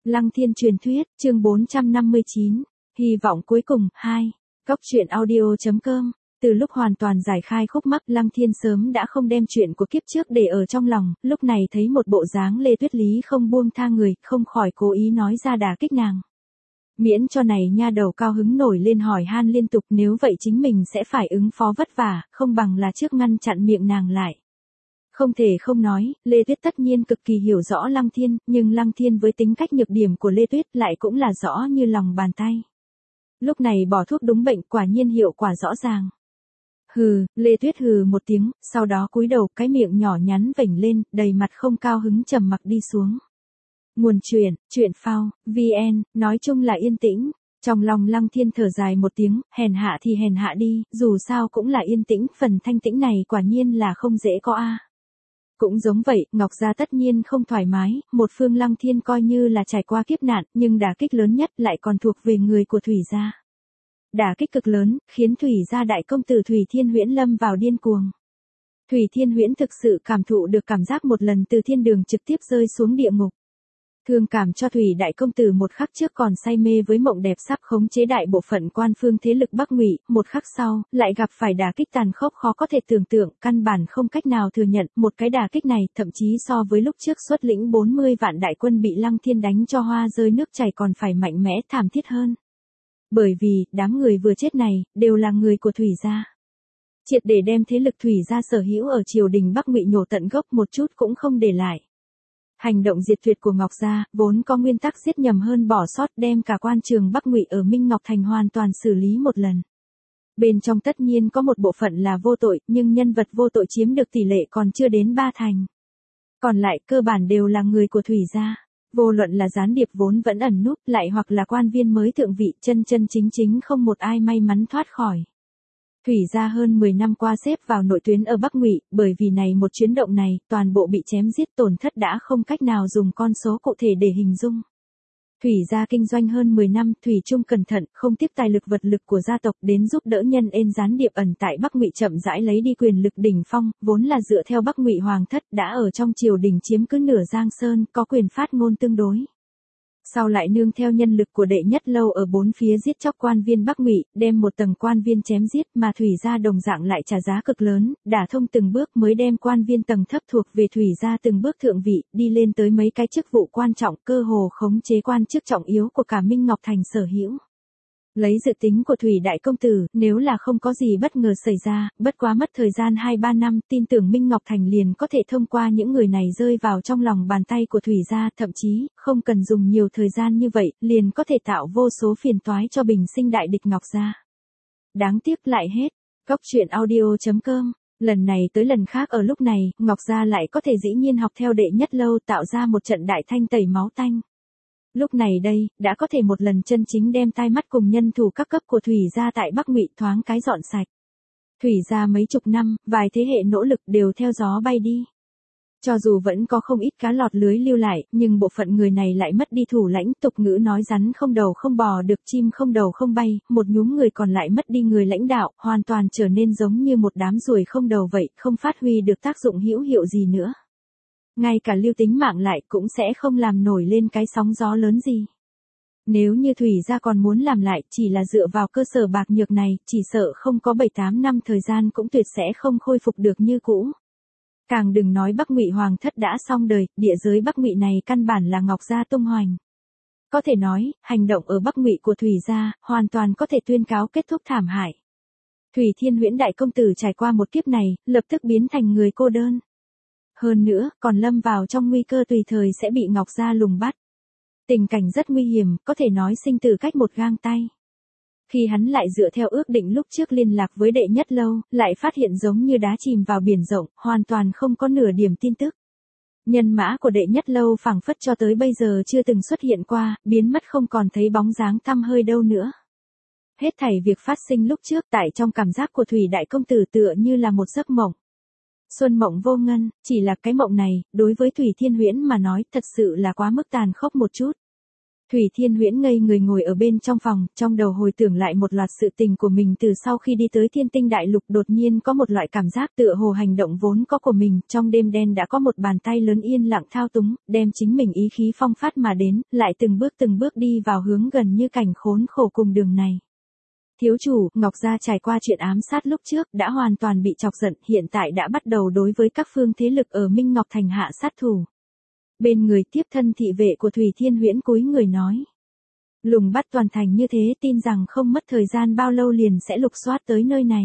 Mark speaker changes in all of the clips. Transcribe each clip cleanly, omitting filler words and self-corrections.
Speaker 1: Lăng Thiên truyền thuyết, chương 459, hy vọng cuối cùng, 2. Góc truyện audio.com. Từ lúc hoàn toàn giải khai khúc mắc, Lăng Thiên sớm đã không đem chuyện của kiếp trước để ở trong lòng, lúc này thấy một bộ dáng Lê Tuyết Lý không buông tha người, không khỏi cố ý nói ra đả kích nàng. Miễn cho này nha đầu cao hứng nổi lên hỏi han liên tục, nếu vậy chính mình sẽ phải ứng phó vất vả, không bằng là trước ngăn chặn miệng nàng lại. Không thể không nói, Lê Tuyết tất nhiên cực kỳ hiểu rõ Lăng Thiên, nhưng Lăng Thiên với tính cách nhược điểm của Lê Tuyết lại cũng là rõ như lòng bàn tay. Lúc này bỏ thuốc đúng bệnh, quả nhiên hiệu quả rõ ràng. Hừ, Lê Tuyết hừ một tiếng, sau đó cúi đầu, cái miệng nhỏ nhắn vểnh lên, đầy mặt không cao hứng trầm mặc đi xuống. Nguồn chuyện phao, VN, nói chung là yên tĩnh. Trong lòng Lăng Thiên thở dài một tiếng, hèn hạ thì hèn hạ đi, dù sao cũng là yên tĩnh, phần thanh tĩnh này quả nhiên là không dễ có a. Cũng giống vậy, Ngọc Gia tất nhiên không thoải mái, một phương Lăng Thiên coi như là trải qua kiếp nạn, nhưng đả kích lớn nhất lại còn thuộc về người của Thủy Gia. Đả kích cực lớn, khiến Thủy Gia đại công tử Thủy Thiên Huyễn lâm vào điên cuồng. Thủy Thiên Huyễn thực sự cảm thụ được cảm giác một lần từ thiên đường trực tiếp rơi xuống địa ngục. Thương cảm cho Thủy đại công tử một khắc trước còn say mê với mộng đẹp sắp khống chế đại bộ phận quan phương thế lực Bắc Ngụy, một khắc sau, lại gặp phải đả kích tàn khốc khó có thể tưởng tượng, căn bản không cách nào thừa nhận, một cái đả kích này, thậm chí so với lúc trước xuất lĩnh 40 vạn đại quân bị Lăng Thiên đánh cho hoa rơi nước chảy còn phải mạnh mẽ thảm thiết hơn. Bởi vì, đám người vừa chết này, đều là người của Thủy Gia. Triệt để đem thế lực Thủy Gia sở hữu ở triều đình Bắc Ngụy nhổ tận gốc một chút cũng không để lại. Hành động diệt tuyệt của Ngọc Gia, vốn có nguyên tắc giết nhầm hơn bỏ sót, đem cả quan trường Bắc Ngụy ở Minh Ngọc Thành hoàn toàn xử lý một lần. Bên trong tất nhiên có một bộ phận là vô tội, nhưng nhân vật vô tội chiếm được tỷ lệ còn chưa đến 3 thành. Còn lại cơ bản đều là người của Thủy Gia. Vô luận là gián điệp vốn vẫn ẩn núp, lại hoặc là quan viên mới thượng vị, chân chính không một ai may mắn thoát khỏi. Thủy Gia hơn 10 năm qua xếp vào nội tuyến ở Bắc Ngụy, bởi vì này một chuyến động này, toàn bộ bị chém giết, tổn thất đã không cách nào dùng con số cụ thể để hình dung. Thủy Gia kinh doanh hơn 10 năm, Thủy chung cẩn thận, không tiếp tài lực vật lực của gia tộc đến giúp đỡ nhân ên gián điệp ẩn tại Bắc Ngụy chậm rãi lấy đi quyền lực đỉnh phong, vốn là dựa theo Bắc Ngụy hoàng thất đã ở trong triều đình chiếm cứ nửa Giang Sơn, có quyền phát ngôn tương đối. Sau lại nương theo nhân lực của đệ nhất lâu ở bốn phía giết chóc quan viên Bắc Ngụy, đem một tầng quan viên chém giết, mà Thủy Gia đồng dạng lại trả giá cực lớn, đả thông từng bước mới đem quan viên tầng thấp thuộc về Thủy Gia từng bước thượng vị, đi lên tới mấy cái chức vụ quan trọng, cơ hồ khống chế quan chức trọng yếu của cả Minh Ngọc Thành sở hữu. Lấy dự tính của Thủy đại công tử, nếu là không có gì bất ngờ xảy ra, bất quá mất thời gian 2-3 năm, tin tưởng Minh Ngọc Thành liền có thể thông qua những người này rơi vào trong lòng bàn tay của Thủy Gia, thậm chí, không cần dùng nhiều thời gian như vậy, liền có thể tạo vô số phiền toái cho bình sinh đại địch Ngọc Gia. Đáng tiếc lại hết. Góc truyện audio.com. Lần này tới lần khác ở lúc này, Ngọc Gia lại có thể dĩ nhiên học theo đệ nhất lâu tạo ra một trận đại thanh tẩy máu tanh. Lúc này đây, đã có thể một lần chân chính đem tai mắt cùng nhân thủ các cấp của Thủy Gia tại Bắc Ngụy thoáng cái dọn sạch. Thủy Gia mấy chục năm, vài thế hệ nỗ lực đều theo gió bay đi. Cho dù vẫn có không ít cá lọt lưới lưu lại, nhưng bộ phận người này lại mất đi thủ lãnh, tục ngữ nói rắn không đầu không bò được, chim không đầu không bay, một nhúm người còn lại mất đi người lãnh đạo, hoàn toàn trở nên giống như một đám ruồi không đầu vậy, không phát huy được tác dụng hữu hiệu gì nữa. Ngay cả lưu tính mạng lại cũng sẽ không làm nổi lên cái sóng gió lớn gì. Nếu như Thủy Gia còn muốn làm lại, chỉ là dựa vào cơ sở bạc nhược này, chỉ sợ không có 7-8 năm thời gian cũng tuyệt sẽ không khôi phục được như cũ. Càng đừng nói Bắc Ngụy hoàng thất đã xong đời, địa giới Bắc Ngụy này căn bản là Ngọc Gia tung hoành. Có thể nói, hành động ở Bắc Ngụy của Thủy Gia, hoàn toàn có thể tuyên cáo kết thúc thảm hại. Thủy Thiên Huyễn đại công tử trải qua một kiếp này, lập tức biến thành người cô đơn. Hơn nữa, còn lâm vào trong nguy cơ tùy thời sẽ bị Ngọc Gia lùng bắt. Tình cảnh rất nguy hiểm, có thể nói sinh tử cách một gang tay. Khi hắn lại dựa theo ước định lúc trước liên lạc với đệ nhất lâu, lại phát hiện giống như đá chìm vào biển rộng, hoàn toàn không có nửa điểm tin tức. Nhân mã của đệ nhất lâu phảng phất cho tới bây giờ chưa từng xuất hiện qua, biến mất không còn thấy bóng dáng tăm hơi đâu nữa. Hết thảy việc phát sinh lúc trước tại trong cảm giác của Thủy đại công tử tựa như là một giấc mộng. Xuân mộng vô ngân, chỉ là cái mộng này, đối với Thủy Thiên Huyễn mà nói thật sự là quá mức tàn khốc một chút. Thủy Thiên Huyễn ngây người ngồi ở bên trong phòng, trong đầu hồi tưởng lại một loạt sự tình của mình từ sau khi đi tới Thiên Tinh Đại Lục, đột nhiên có một loại cảm giác tựa hồ hành động vốn có của mình, trong đêm đen đã có một bàn tay lớn yên lặng thao túng, đem chính mình ý khí phong phát mà đến, lại từng bước đi vào hướng gần như cảnh khốn khổ cùng đường này. Thiếu chủ, Ngọc Gia trải qua chuyện ám sát lúc trước, đã hoàn toàn bị chọc giận, hiện tại đã bắt đầu đối với các phương thế lực ở Minh Ngọc Thành hạ sát thủ. Bên người tiếp thân thị vệ của Thủy Thiên Huyễn cúi người nói. Lùng bắt toàn thành như thế, tin rằng không mất thời gian bao lâu liền sẽ lục soát tới nơi này.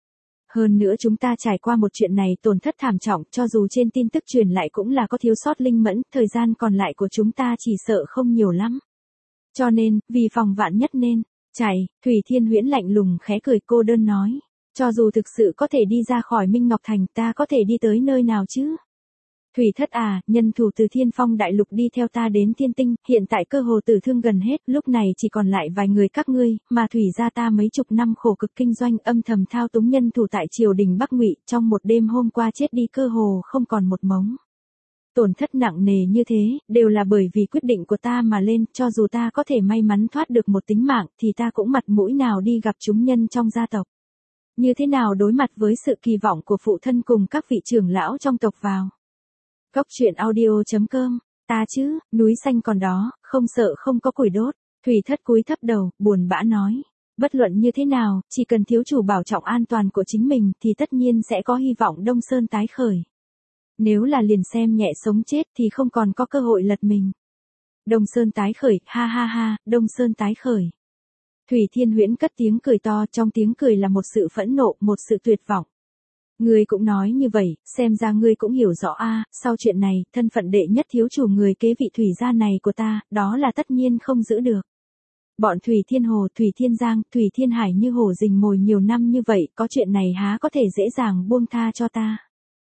Speaker 1: Hơn nữa chúng ta trải qua một chuyện này tổn thất thảm trọng, cho dù trên tin tức truyền lại cũng là có thiếu sót linh mẫn, thời gian còn lại của chúng ta chỉ sợ không nhiều lắm. Cho nên, vì phòng vạn nhất nên, chạy, Thủy Thiên Huyễn lạnh lùng khẽ cười cô đơn nói. Cho dù thực sự có thể đi ra khỏi Minh Ngọc Thành, ta có thể đi tới nơi nào chứ? Thủy thất à, nhân thủ từ Thiên Phong Đại Lục đi theo ta đến Thiên Tinh, hiện tại cơ hồ tử thương gần hết, lúc này chỉ còn lại vài người các ngươi, mà Thủy gia ta mấy chục năm khổ cực kinh doanh âm thầm thao túng nhân thủ tại triều đình Bắc Ngụy, trong một đêm hôm qua chết đi cơ hồ không còn một mống. Tổn thất nặng nề như thế, đều là bởi vì quyết định của ta mà lên, cho dù ta có thể may mắn thoát được một tính mạng, thì ta cũng mặt mũi nào đi gặp chúng nhân trong gia tộc. Như thế nào đối mặt với sự kỳ vọng của phụ thân cùng các vị trưởng lão trong tộc vào. Góc truyện audio.com, ta chứ, núi xanh còn đó, không sợ không có củi đốt. Thủy thất cúi thấp đầu, buồn bã nói. Bất luận như thế nào, chỉ cần thiếu chủ bảo trọng an toàn của chính mình thì tất nhiên sẽ có hy vọng Đông Sơn tái khởi. Nếu là liền xem nhẹ sống chết thì không còn có cơ hội lật mình. Đông Sơn tái khởi, ha ha ha, Đông Sơn tái khởi. Thủy Thiên Huyễn cất tiếng cười to, trong tiếng cười là một sự phẫn nộ, một sự tuyệt vọng. Ngươi cũng nói như vậy, xem ra ngươi cũng hiểu rõ a, sau chuyện này, thân phận đệ nhất thiếu chủ người kế vị Thủy gia này của ta, đó là tất nhiên không giữ được. Bọn Thủy Thiên Hồ, Thủy Thiên Giang, Thủy Thiên Hải như hổ rình mồi nhiều năm như vậy, có chuyện này há có thể dễ dàng buông tha cho ta.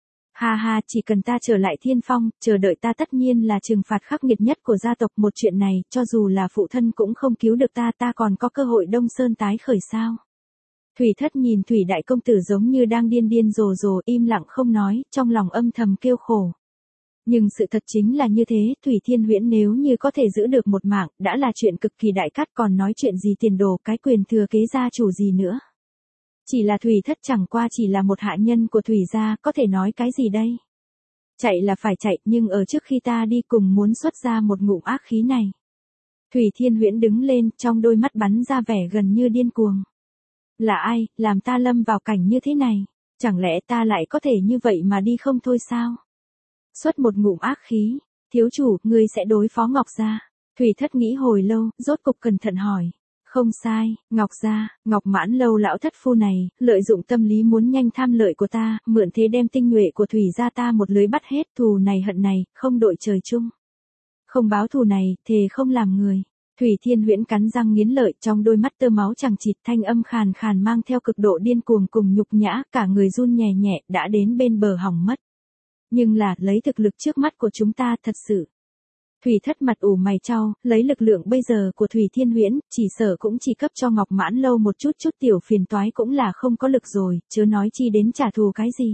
Speaker 1: Ha ha, chỉ cần ta trở lại Thiên Phong, chờ đợi ta tất nhiên là trừng phạt khắc nghiệt nhất của gia tộc, một chuyện này, cho dù là phụ thân cũng không cứu được ta, ta còn có cơ hội Đông Sơn tái khởi sao? Thủy thất nhìn Thủy đại công tử giống như đang điên rồ, im lặng không nói, trong lòng âm thầm kêu khổ. Nhưng sự thật chính là như thế, Thủy Thiên Huyễn nếu như có thể giữ được một mạng, đã là chuyện cực kỳ đại cát, còn nói chuyện gì tiền đồ, cái quyền thừa kế gia chủ gì nữa. Chỉ là Thủy thất chẳng qua chỉ là một hạ nhân của Thủy gia, có thể nói cái gì đây? Chạy là phải chạy, nhưng ở trước khi ta đi cùng muốn xuất ra một ngụm ác khí này. Thủy Thiên Huyễn đứng lên, trong đôi mắt bắn ra vẻ gần như điên cuồng. Là ai, làm ta lâm vào cảnh như thế này? Chẳng lẽ ta lại có thể như vậy mà đi không thôi sao? Xuất một ngụm ác khí, thiếu chủ, ngươi sẽ đối phó Ngọc gia. Thủy thất nghĩ hồi lâu, rốt cục cẩn thận hỏi. Không sai, Ngọc gia, Ngọc Mãn Lâu lão thất phu này, lợi dụng tâm lý muốn nhanh tham lợi của ta, mượn thế đem tinh nhuệ của Thủy gia ta một lưới bắt hết, thù này hận này, không đội trời chung. Không báo thù này, thề không làm người. Thủy Thiên Huyễn cắn răng nghiến lợi, trong đôi mắt tơ máu chằng chịt, thanh âm khàn khàn mang theo cực độ điên cuồng cùng nhục nhã, cả người run nhẹ nhẹ, đã đến bên bờ hỏng mất. Nhưng là, lấy thực lực trước mắt của chúng ta thật sự. Thủy thất mặt ủ mày chau, lấy lực lượng bây giờ của Thủy Thiên Huyễn, chỉ sợ cũng chỉ cấp cho Ngọc Mãn Lâu một chút tiểu phiền toái cũng là không có lực rồi, chớ nói chi đến trả thù cái gì.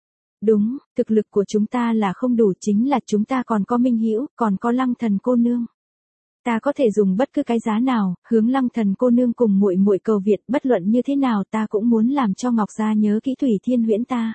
Speaker 1: Đúng, thực lực của chúng ta là không đủ, chính là chúng ta còn có Minh Hữu, còn có Lăng Thần cô nương. Ta có thể dùng bất cứ cái giá nào, hướng Lăng Thần cô nương cùng muội muội cầu viện, bất luận như thế nào ta cũng muốn làm cho Ngọc gia nhớ kỹ Thủy Thiên Huyễn ta.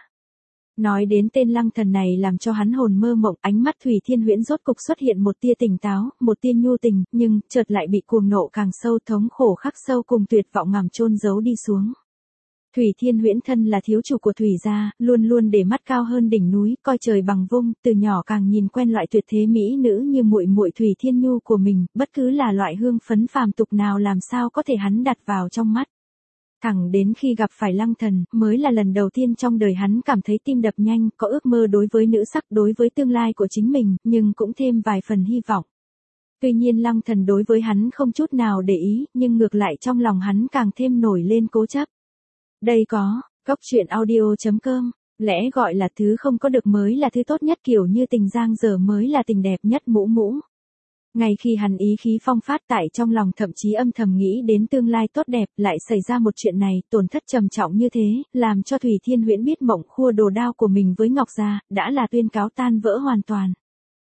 Speaker 1: Nói đến tên Lăng Thần này làm cho hắn hồn mơ mộng, ánh mắt Thủy Thiên Huyễn rốt cục xuất hiện một tia tỉnh táo, một tia nhu tình, nhưng chợt lại bị cuồng nộ càng sâu, thống khổ khắc sâu cùng tuyệt vọng ngầm chôn giấu đi xuống. Thủy Thiên Huyễn thân là thiếu chủ của Thủy gia, luôn luôn để mắt cao hơn đỉnh núi, coi trời bằng vung, từ nhỏ càng nhìn quen loại tuyệt thế mỹ nữ như muội muội Thủy Thiên Nhu của mình, bất cứ là loại hương phấn phàm tục nào làm sao có thể hắn đặt vào trong mắt. Thẳng đến khi gặp phải Lăng Thần, mới là lần đầu tiên trong đời hắn cảm thấy tim đập nhanh, có ước mơ đối với nữ sắc, đối với tương lai của chính mình, nhưng cũng thêm vài phần hy vọng. Tuy nhiên Lăng Thần đối với hắn không chút nào để ý, nhưng ngược lại trong lòng hắn càng thêm nổi lên cố chấp. Đây có, góc truyện audio.com, lẽ gọi là thứ không có được mới là thứ tốt nhất, kiểu như tình giang dở mới là tình đẹp nhất mũ mũ. Ngay khi hắn ý khí phong phát tại trong lòng thậm chí âm thầm nghĩ đến tương lai tốt đẹp, lại xảy ra một chuyện này, tổn thất trầm trọng như thế, làm cho Thủy Thiên Huyễn biết mộng khua đồ đao của mình với Ngọc gia, đã là tuyên cáo tan vỡ hoàn toàn.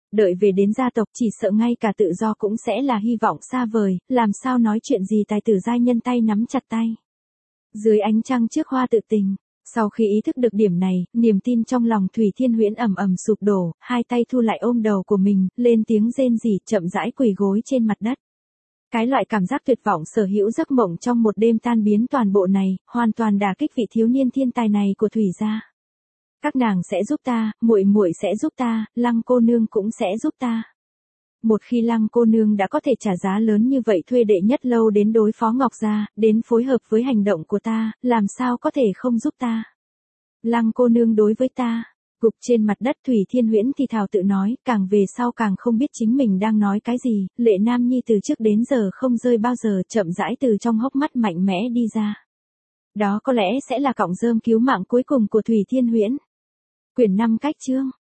Speaker 1: Đợi về đến gia tộc chỉ sợ ngay cả tự do cũng sẽ là hy vọng xa vời, làm sao nói chuyện gì tài tử giai nhân tay nắm chặt tay. Dưới ánh trăng trước hoa tự tình, sau khi ý thức được điểm này, niềm tin trong lòng Thủy Thiên Huyễn ầm ầm sụp đổ, hai tay thu lại ôm đầu của mình, lên tiếng rên rỉ, chậm rãi quỳ gối trên mặt đất. Cái loại cảm giác tuyệt vọng sở hữu giấc mộng trong một đêm tan biến toàn bộ này, hoàn toàn đả kích vị thiếu niên thiên tài này của Thủy gia. Các nàng sẽ giúp ta, muội muội sẽ giúp ta, Lăng cô nương cũng sẽ giúp ta. Một khi Lăng cô nương đã có thể trả giá lớn như vậy thuê Đệ Nhất Lâu đến đối phó Ngọc gia, đến phối hợp với hành động của ta, làm sao có thể không giúp ta. Lăng cô nương đối với ta, gục trên mặt đất Thủy Thiên Huyễn thì thào tự nói, càng về sau càng không biết chính mình đang nói cái gì, lệ nam nhi từ trước đến giờ không rơi bao giờ, chậm rãi từ trong hốc mắt mạnh mẽ đi ra. Đó có lẽ sẽ là cọng rơm cứu mạng cuối cùng của Thủy Thiên Huyễn. Quyển 5 cách chương